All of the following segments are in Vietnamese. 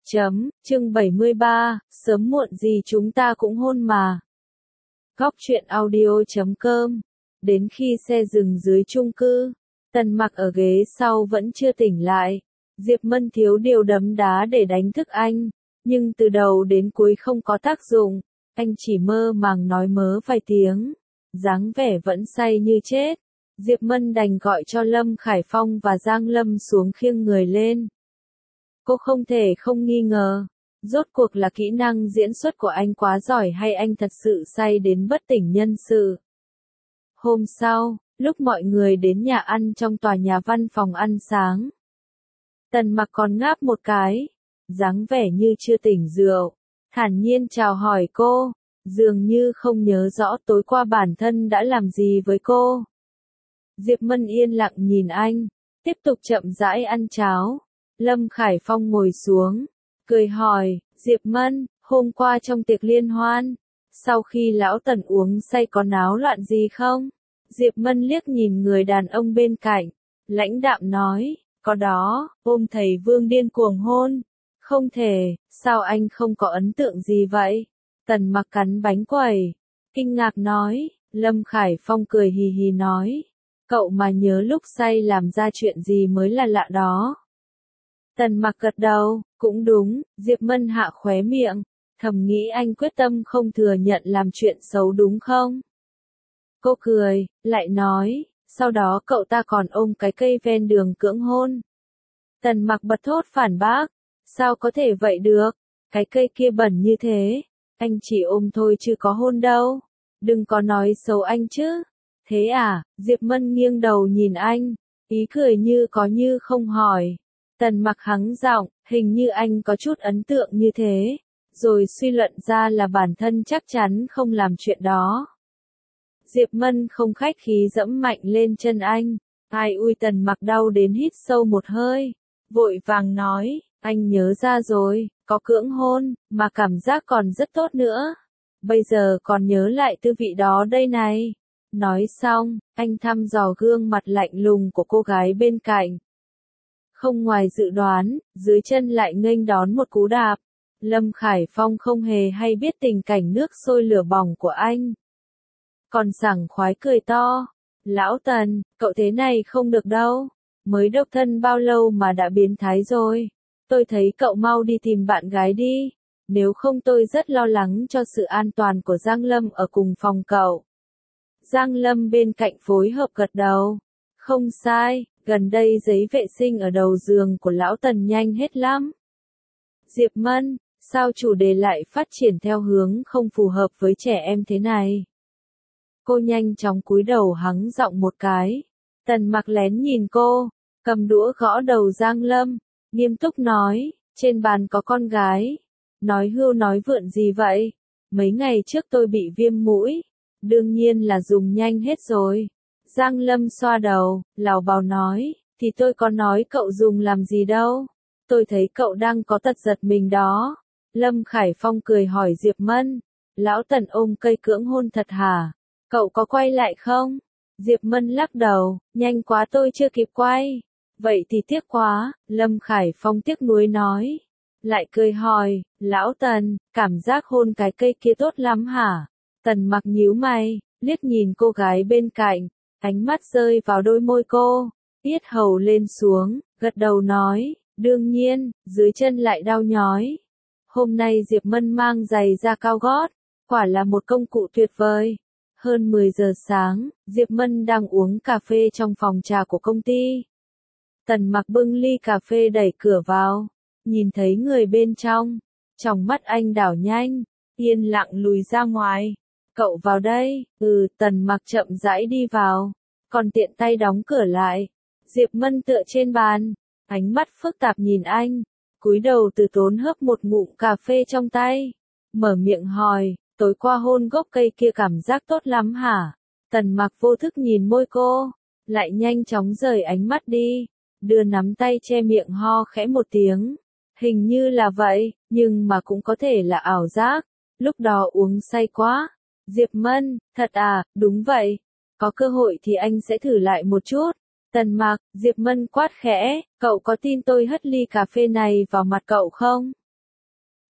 Chương 73, sớm muộn gì chúng ta cũng hôn mà. Góc truyện audio.com. Đến khi xe dừng dưới chung cư, Tần Mặc ở ghế sau vẫn chưa tỉnh lại. Diệp Mân thiếu điều đấm đá để đánh thức anh, nhưng từ đầu đến cuối không có tác dụng. Anh chỉ mơ màng nói mớ vài tiếng, dáng vẻ vẫn say như chết. Diệp Mân đành gọi cho Lâm Khải Phong và Giang Lâm xuống khiêng người lên. Cô không thể không nghi ngờ, rốt cuộc là kỹ năng diễn xuất của anh quá giỏi hay anh thật sự say đến bất tỉnh nhân sự. Hôm sau, lúc mọi người đến nhà ăn trong tòa nhà văn phòng ăn sáng, Tần Mặc còn ngáp một cái, dáng vẻ như chưa tỉnh rượu, thản nhiên chào hỏi cô, dường như không nhớ rõ tối qua bản thân đã làm gì với cô. Diệp Mân yên lặng nhìn anh, tiếp tục chậm rãi ăn cháo. Lâm Khải Phong ngồi xuống, cười hỏi, Diệp Mân, hôm qua trong tiệc liên hoan, sau khi lão Tần uống say có náo loạn gì không? Diệp Mân liếc nhìn người đàn ông bên cạnh, lãnh đạm nói, có đó, ôm thầy Vương điên cuồng hôn. Không thể, sao anh không có ấn tượng gì vậy? Tần Mặc cắn bánh quẩy, kinh ngạc nói. Lâm Khải Phong cười hì hì nói, cậu mà nhớ lúc say làm ra chuyện gì mới là lạ đó. Tần Mặc gật đầu, cũng đúng. Diệp Mân hạ khóe miệng, thầm nghĩ anh quyết tâm không thừa nhận làm chuyện xấu đúng không? Cô cười, lại nói, sau đó cậu ta còn ôm cái cây ven đường cưỡng hôn. Tần Mặc bật thốt phản bác, sao có thể vậy được, cái cây kia bẩn như thế, anh chỉ ôm thôi chứ có hôn đâu, đừng có nói xấu anh chứ. Thế à? Diệp Mân nghiêng đầu nhìn anh, ý cười như có như không hỏi. Tần Mặc hắng giọng, hình như anh có chút ấn tượng như thế, rồi suy luận ra là bản thân chắc chắn không làm chuyện đó. Diệp Mân không khách khí dẫm mạnh lên chân anh, ai ui. Tần Mặc đau đến hít sâu một hơi, vội vàng nói, anh nhớ ra rồi, có cưỡng hôn, mà cảm giác còn rất tốt nữa. Bây giờ còn nhớ lại tư vị đó đây này. Nói xong, anh thăm dò gương mặt lạnh lùng của cô gái bên cạnh. Không ngoài dự đoán, dưới chân lại nghênh đón một cú đạp. Lâm Khải Phong không hề hay biết tình cảnh nước sôi lửa bỏng của anh, còn sảng khoái cười to. Lão Tần, cậu thế này không được đâu. Mới độc thân bao lâu mà đã biến thái rồi. Tôi thấy cậu mau đi tìm bạn gái đi. Nếu không tôi rất lo lắng cho sự an toàn của Giang Lâm ở cùng phòng cậu. Giang Lâm bên cạnh phối hợp gật đầu. Không sai, gần đây giấy vệ sinh ở đầu giường của lão Tần nhanh hết lắm. Diệp Mân, sao chủ đề lại phát triển theo hướng không phù hợp với trẻ em thế này? Cô nhanh chóng cúi đầu hắng giọng một cái. Tần Mặc lén nhìn cô, cầm đũa gõ đầu Giang Lâm, nghiêm túc nói, trên bàn có con gái. Nói hưu nói vượn gì vậy? Mấy ngày trước tôi bị viêm mũi, đương nhiên là dùng nhanh hết rồi. Giang Lâm xoa đầu, lảo bào nói, thì tôi có nói cậu dùng làm gì đâu. Tôi thấy cậu đang có tật giật mình đó. Lâm Khải Phong cười hỏi Diệp Mân, lão Tần ôm cây cưỡng hôn thật hả? Cậu có quay lại không? Diệp Mân lắc đầu, nhanh quá tôi chưa kịp quay. Vậy thì tiếc quá. Lâm Khải Phong tiếc nuối nói. Lại cười hỏi, lão Tần, cảm giác hôn cái cây kia tốt lắm hả? Tần Mặc nhíu mày, liếc nhìn cô gái bên cạnh, ánh mắt rơi vào đôi môi cô, yết hầu lên xuống, gật đầu nói, đương nhiên. Dưới chân lại đau nhói. Hôm nay Diệp Mân mang giày da cao gót, quả là một công cụ tuyệt vời. Hơn 10 giờ sáng, Diệp Mân đang uống cà phê trong phòng trà của công ty. Tần Mặc bưng ly cà phê đẩy cửa vào, nhìn thấy người bên trong, tròng mắt anh đảo nhanh, yên lặng lùi ra ngoài. Cậu vào đây. Tần Mặc chậm rãi đi vào, còn tiện tay đóng cửa lại. Diệp Mân tựa trên bàn, ánh mắt phức tạp nhìn anh, cúi đầu từ tốn hớp một ngụm cà phê trong tay, mở miệng hỏi, tối qua hôn gốc cây kia cảm giác tốt lắm hả? Tần Mặc vô thức nhìn môi cô, lại nhanh chóng rời ánh mắt đi, đưa nắm tay che miệng ho khẽ một tiếng. Hình như là vậy, nhưng mà cũng có thể là ảo giác, lúc đó uống say quá. Diệp Mân, thật à? Đúng vậy. Có cơ hội thì anh sẽ thử lại một chút. Tần Mặc, Diệp Mân quát khẽ, cậu có tin tôi hất ly cà phê này vào mặt cậu không?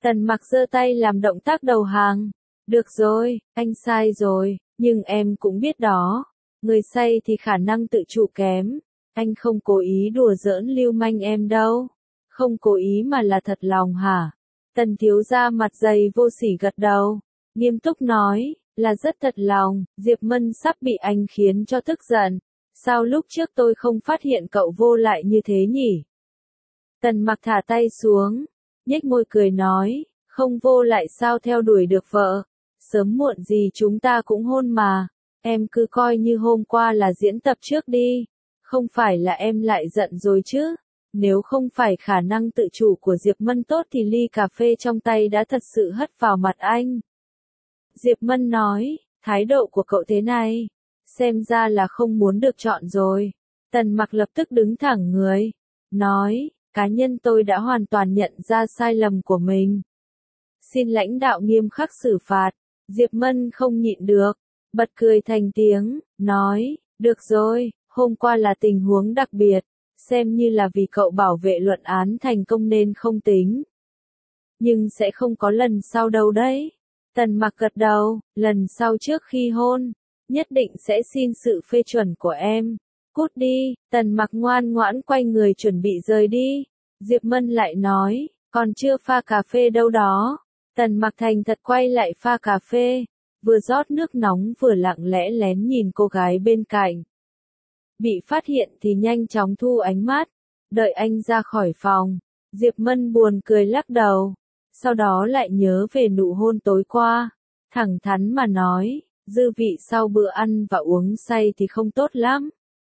Tần Mặc giơ tay làm động tác đầu hàng. Được rồi, anh sai rồi, nhưng em cũng biết đó. Người say thì khả năng tự chủ kém. Anh không cố ý đùa giỡn lưu manh em đâu. Không cố ý mà là thật lòng hả? Tần thiếu gia mặt dày vô sỉ gật đầu. Nghiêm túc nói, là rất thật lòng. Diệp Mân sắp bị anh khiến cho tức giận. Sao lúc trước tôi không phát hiện cậu vô lại như thế nhỉ? Tần Mặc thả tay xuống, nhếch môi cười nói, không vô lại sao theo đuổi được vợ. Sớm muộn gì chúng ta cũng hôn mà. Em cứ coi như hôm qua là diễn tập trước đi. Không phải là em lại giận rồi chứ. Nếu không phải khả năng tự chủ của Diệp Mân tốt thì ly cà phê trong tay đã thật sự hất vào mặt anh. Diệp Mân nói, thái độ của cậu thế này, xem ra là không muốn được chọn rồi. Tần Mặc lập tức đứng thẳng người, nói, cá nhân tôi đã hoàn toàn nhận ra sai lầm của mình. Xin lãnh đạo nghiêm khắc xử phạt. Diệp Mân không nhịn được, bật cười thành tiếng, nói, được rồi, hôm qua là tình huống đặc biệt, xem như là vì cậu bảo vệ luận án thành công nên không tính. Nhưng sẽ không có lần sau đâu đấy. Tần Mặc gật đầu, lần sau trước khi hôn, nhất định sẽ xin sự phê chuẩn của em. Cút đi. Tần Mặc ngoan ngoãn quay người chuẩn bị rời đi. Diệp Mân lại nói, còn chưa pha cà phê đâu đó. Tần Mặc thành thật quay lại pha cà phê, vừa rót nước nóng vừa lặng lẽ lén nhìn cô gái bên cạnh. Bị phát hiện thì nhanh chóng thu ánh mắt, đợi anh ra khỏi phòng. Diệp Mân buồn cười lắc đầu, sau đó lại nhớ về nụ hôn tối qua, thẳng thắn mà nói, dư vị sau bữa ăn và uống say thì không tốt lắm.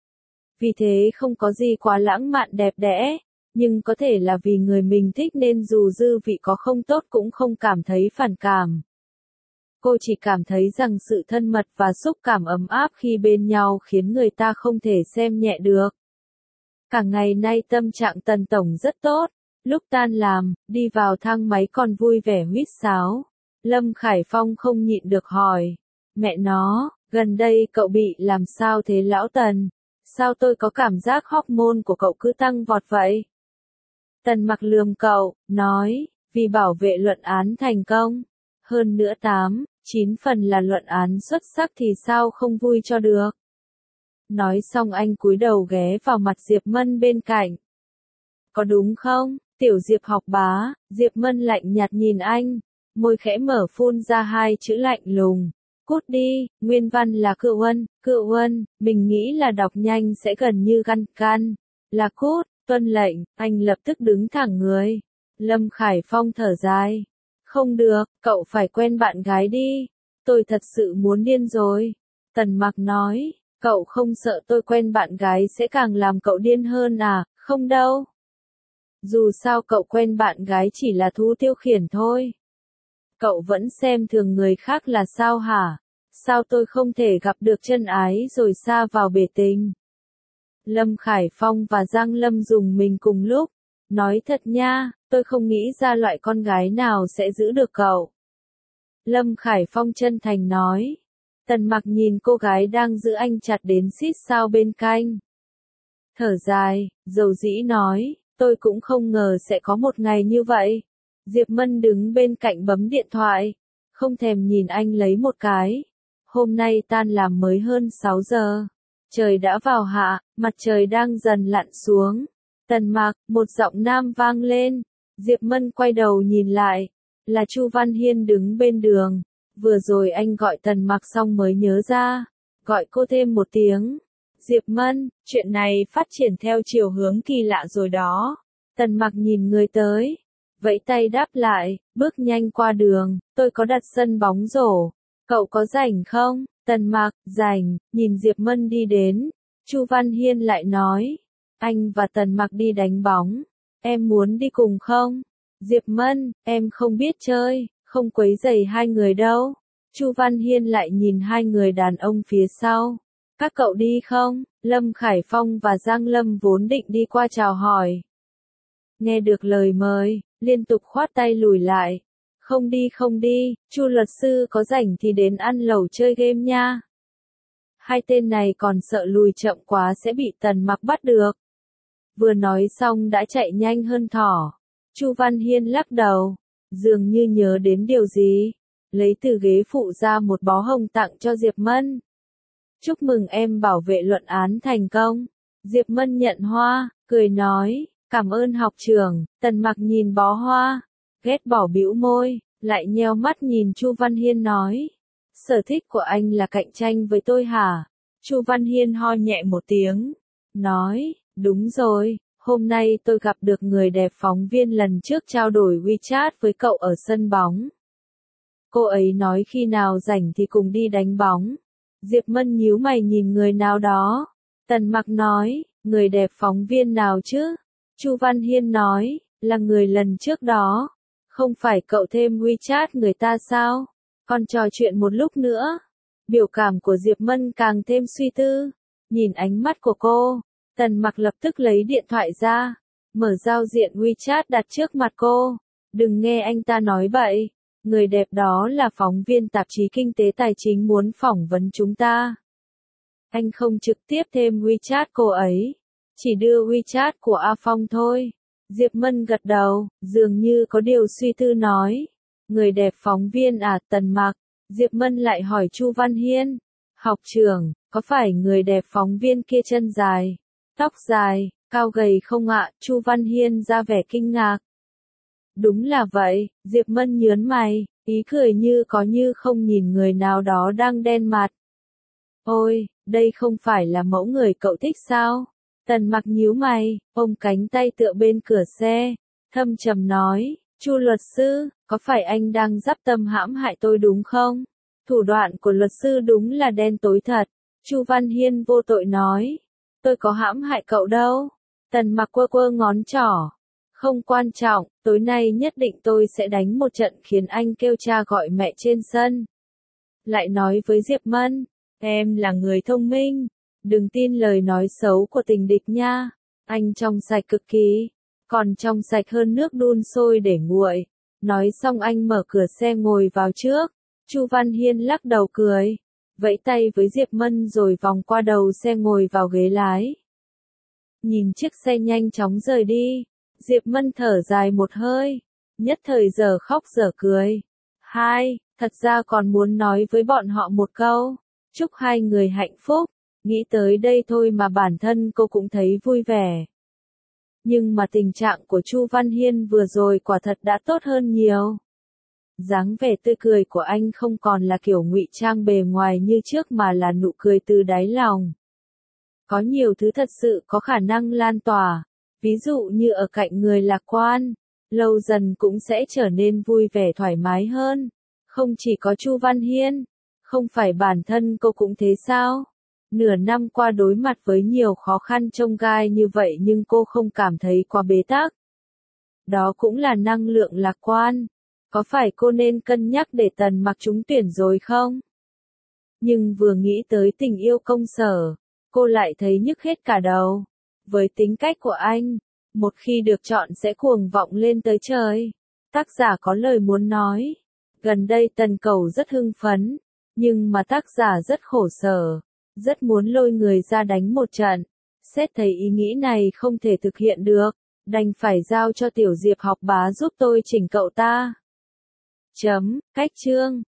Vì thế không có gì quá lãng mạn đẹp đẽ, nhưng có thể là vì người mình thích nên dù dư vị có không tốt cũng không cảm thấy phản cảm. Cô chỉ cảm thấy rằng sự thân mật và xúc cảm ấm áp khi bên nhau khiến người ta không thể xem nhẹ được. Cả ngày nay tâm trạng Tần Tổng rất tốt, lúc tan làm, đi vào thang máy còn vui vẻ huýt sáo. Lâm Khải Phong không nhịn được hỏi, mẹ nó, gần đây cậu bị làm sao thế lão Tần? Sao tôi có cảm giác hormone của cậu cứ tăng vọt vậy? Tần Mặc lườm cậu, nói, vì bảo vệ luận án thành công. Hơn nữa 9 phần là luận án xuất sắc thì sao không vui cho được. Nói xong anh cúi đầu ghé vào mặt Diệp Mân bên cạnh. Có đúng không, tiểu Diệp học bá? Diệp Mân lạnh nhạt nhìn anh, môi khẽ mở phun ra hai chữ lạnh lùng. Cút đi. Nguyên văn là Cự Uân, mình nghĩ là đọc nhanh sẽ gần như căn. Là cút, tuân lệnh, anh lập tức đứng thẳng người. Lâm Khải Phong thở dài. Không được, cậu phải quen bạn gái đi. Tôi thật sự muốn điên rồi. Tần Mặc nói, cậu không sợ tôi quen bạn gái sẽ càng làm cậu điên hơn à? Không đâu. Dù sao cậu quen bạn gái chỉ là thú tiêu khiển thôi. Cậu vẫn xem thường người khác là sao hả? Sao tôi không thể gặp được chân ái rồi sa vào bể tình? Lâm Khải Phong và Giang Lâm dùng mình cùng lúc. Nói thật nha, tôi không nghĩ ra loại con gái nào sẽ giữ được cậu. Lâm Khải Phong chân thành nói. Tần Mặc nhìn cô gái đang giữ anh chặt đến xít sao bên cạnh. Thở dài, dầu dĩ nói, tôi cũng không ngờ sẽ có một ngày như vậy. Diệp Mân đứng bên cạnh bấm điện thoại, không thèm nhìn anh lấy một cái. Hôm nay tan làm mới hơn 6 giờ. Trời đã vào hạ, mặt trời đang dần lặn xuống. Tần Mặc, một giọng nam vang lên. Diệp Mân quay đầu nhìn lại, là Chu Văn Hiên đứng bên đường. Vừa rồi anh gọi Tần Mặc xong mới nhớ ra, gọi cô thêm một tiếng. Diệp Mân, chuyện này phát triển theo chiều hướng kỳ lạ rồi đó. Tần Mặc nhìn người tới, vẫy tay đáp lại, bước nhanh qua đường, tôi có đặt sân bóng rổ. Cậu có rảnh không? Tần Mặc, rảnh, nhìn Diệp Mân đi đến. Chu Văn Hiên lại nói, anh và Tần Mặc đi đánh bóng. Em muốn đi cùng không? Diệp Mân, em không biết chơi, không quấy rầy hai người đâu. Chu Văn Hiên lại nhìn hai người đàn ông phía sau. Các cậu đi không? Lâm Khải Phong và Giang Lâm vốn định đi qua chào hỏi. Nghe được lời mời, liên tục khoát tay lùi lại. Không đi, Chu luật sư có rảnh thì đến ăn lẩu chơi game nha. Hai tên này còn sợ lùi chậm quá sẽ bị Tần Mặc bắt được. Vừa nói xong đã chạy nhanh hơn thỏ. Chu Văn Hiên lắc đầu. dường như nhớ đến điều gì, lấy từ ghế phụ ra một bó hồng tặng cho Diệp Mân. Chúc mừng em bảo vệ luận án thành công. Diệp Mân nhận hoa, cười nói, cảm ơn học trưởng. Tần Mặc nhìn bó hoa, ghét bỏ bĩu môi, lại nheo mắt nhìn Chu Văn Hiên nói, sở thích của anh là cạnh tranh với tôi hả? Chu Văn Hiên ho nhẹ một tiếng, nói, đúng rồi, hôm nay tôi gặp được người đẹp phóng viên lần trước trao đổi WeChat với cậu ở sân bóng. Cô ấy nói khi nào rảnh thì cùng đi đánh bóng. Diệp Mân nhíu mày nhìn người nào đó. Tần Mặc nói, người đẹp phóng viên nào chứ? Chu Văn Hiên nói, là người lần trước đó. Không phải cậu thêm WeChat người ta sao? Còn trò chuyện một lúc nữa. Biểu cảm của Diệp Mân càng thêm suy tư. Nhìn ánh mắt của cô, Tần Mặc lập tức lấy điện thoại ra, mở giao diện WeChat đặt trước mặt cô. Đừng nghe anh ta nói bậy. Người đẹp đó là phóng viên tạp chí Kinh tế Tài chính muốn phỏng vấn chúng ta. Anh không trực tiếp thêm WeChat cô ấy, chỉ đưa WeChat của A Phong thôi. Diệp Mân gật đầu, dường như có điều suy tư nói. Người đẹp phóng viên à? Tần Mặc. Diệp Mân lại hỏi Chu Văn Hiên. Học trưởng, có phải người đẹp phóng viên kia chân dài, tóc dài, cao gầy không ạ? Chu Văn Hiên ra vẻ kinh ngạc. Đúng là vậy, Diệp Mân nhớn mày, ý cười như có như không nhìn người nào đó đang đen mặt. Ôi, đây không phải là mẫu người cậu thích sao? Tần Mặc nhíu mày, ôm cánh tay tựa bên cửa xe, thâm trầm nói, Chu luật sư, có phải anh đang dắp tâm hãm hại tôi đúng không? Thủ đoạn của luật sư đúng là đen tối thật. Chu Văn Hiên vô tội nói, tôi có hãm hại cậu đâu. Tần Mặc quơ quơ ngón trỏ. Không quan trọng, tối nay nhất định tôi sẽ đánh một trận khiến anh kêu cha gọi mẹ trên sân. Lại nói với Diệp Mân, em là người thông minh, đừng tin lời nói xấu của tình địch nha. Anh trong sạch cực kỳ, còn trong sạch hơn nước đun sôi để nguội. Nói xong anh mở cửa xe ngồi vào trước. Chu Văn Hiên lắc đầu cười, vẫy tay với Diệp Mân rồi vòng qua đầu xe ngồi vào ghế lái. Nhìn chiếc xe nhanh chóng rời đi, Diệp Mân thở dài một hơi, nhất thời giờ khóc giờ cười. Thật ra còn muốn nói với bọn họ một câu, chúc hai người hạnh phúc. Nghĩ tới đây thôi mà bản thân cô cũng thấy vui vẻ. Nhưng mà tình trạng của Chu Văn Hiên vừa rồi quả thật đã tốt hơn nhiều. Dáng vẻ tươi cười của anh không còn là kiểu ngụy trang bề ngoài như trước mà là nụ cười từ đáy lòng. Có nhiều thứ thật sự có khả năng lan tỏa, ví dụ như ở cạnh người lạc quan, lâu dần cũng sẽ trở nên vui vẻ thoải mái hơn. Không chỉ có Chu Văn Hiên, không phải bản thân cô cũng thế sao? Nửa năm qua đối mặt với nhiều khó khăn chông gai như vậy nhưng cô không cảm thấy quá bế tắc. Đó cũng là năng lượng lạc quan. Có phải cô nên cân nhắc để Tần Mặc trúng tuyển rồi không? Nhưng vừa nghĩ tới tình yêu công sở, cô lại thấy nhức hết cả đầu. Với tính cách của anh, một khi được chọn sẽ cuồng vọng lên tới trời. Tác giả có lời muốn nói. Gần đây Tần Cẩu rất hưng phấn, nhưng mà tác giả rất khổ sở, rất muốn lôi người ra đánh một trận. Xét thấy ý nghĩ này không thể thực hiện được, đành phải giao cho Tiểu Diệp học bá giúp tôi chỉnh cậu ta. Cách chương